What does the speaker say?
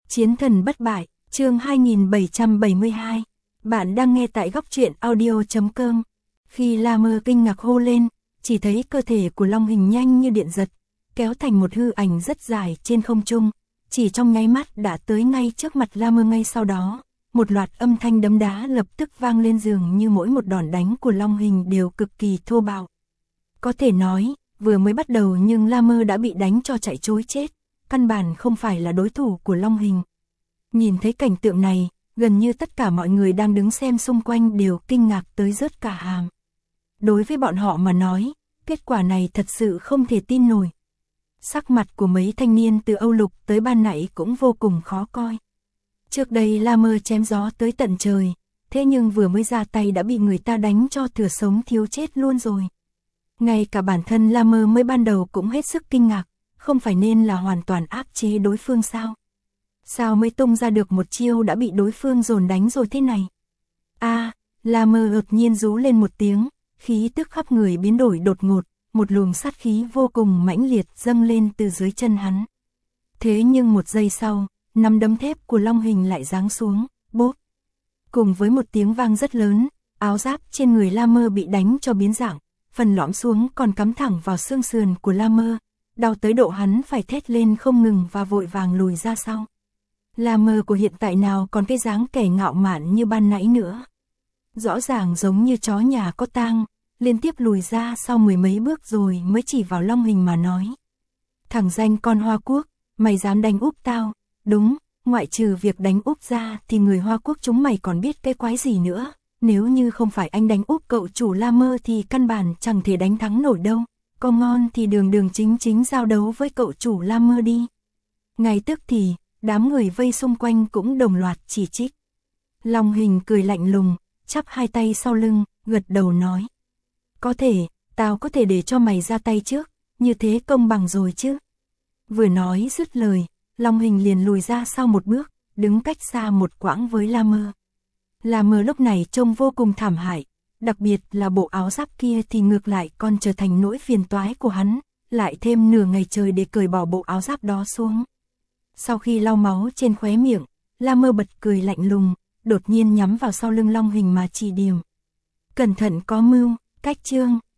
Chiến thần bất bại, chương 2772. Bạn đang nghe tại góc truyện audio.com. Khi La Mơ kinh ngạc hô lên, chỉ thấy cơ thể của Long Hình nhanh như điện giật, kéo thành một hư ảnh rất dài trên không trung, chỉ trong nháy mắt đã tới ngay trước mặt La Mơ. Ngay sau đó, một loạt âm thanh đấm đá lập tức vang lên, dường như mỗi một đòn đánh của Long Hình đều cực kỳ thô bạo. Có thể nói, vừa mới bắt đầu nhưng La Mơ đã bị đánh cho chạy trối chết, căn bản không phải là đối thủ của Long Hình. Nhìn thấy cảnh tượng này, gần như tất cả mọi người đang đứng xem xung quanh đều kinh ngạc tới rớt cả hàm. Đối với bọn họ mà nói, kết quả này thật sự không thể tin nổi. Sắc mặt của mấy thanh niên từ Âu Lục tới ban nãy cũng vô cùng khó coi. Trước đây La Mơ chém gió tới tận trời, thế nhưng vừa mới ra tay đã bị người ta đánh cho thừa sống thiếu chết luôn rồi. Ngay cả bản thân La Mơ mới ban đầu cũng hết sức kinh ngạc, không phải nên là hoàn toàn áp chế đối phương sao? Sao mới tung ra được một chiêu đã bị đối phương dồn đánh rồi thế này? La Mơ đột nhiên rú lên một tiếng, khí tức khắp người biến đổi đột ngột, một luồng sát khí vô cùng mãnh liệt dâng lên từ dưới chân hắn. Thế nhưng một giây sau, nắm đấm thép của Long Hình lại giáng xuống, bốp. Cùng với một tiếng vang rất lớn, áo giáp trên người La Mơ bị đánh cho biến dạng, phần lõm xuống còn cắm thẳng vào xương sườn của La Mơ, đau tới độ hắn phải thét lên không ngừng và vội vàng lùi ra sau. La Mơ của hiện tại nào còn cái dáng kẻ ngạo mạn như ban nãy nữa. Rõ ràng giống như chó nhà có tang, liên tiếp lùi ra sau mười mấy bước rồi mới chỉ vào Long Hình mà nói. Thằng danh con Hoa Quốc, mày dám đánh úp tao? Đúng, ngoại trừ việc đánh úp ra thì người Hoa Quốc chúng mày còn biết cái quái gì nữa. Nếu như không phải anh đánh úp cậu chủ La Mơ thì căn bản chẳng thể đánh thắng nổi đâu. Có ngon thì đường chính giao đấu với cậu chủ La Mơ đi. Ngay tức thì, đám người vây xung quanh cũng đồng loạt chỉ trích. Long Hình cười lạnh lùng, chắp hai tay sau lưng, gật đầu nói. Có thể, tao có thể để cho mày ra tay trước, như thế công bằng rồi chứ. Vừa nói dứt lời, Long Hình liền lùi ra sau một bước, đứng cách xa một quãng với La Mơ. La Mơ lúc này trông vô cùng thảm hại, đặc biệt là bộ áo giáp kia thì ngược lại còn trở thành nỗi phiền toái của hắn, lại thêm nửa ngày trời để cởi bỏ bộ áo giáp đó xuống. Sau khi lau máu trên khóe miệng, La Mơ bật cười lạnh lùng, đột nhiên nhắm vào sau lưng Long Hình mà chỉ điểm. Cẩn thận có mưu, cách chương.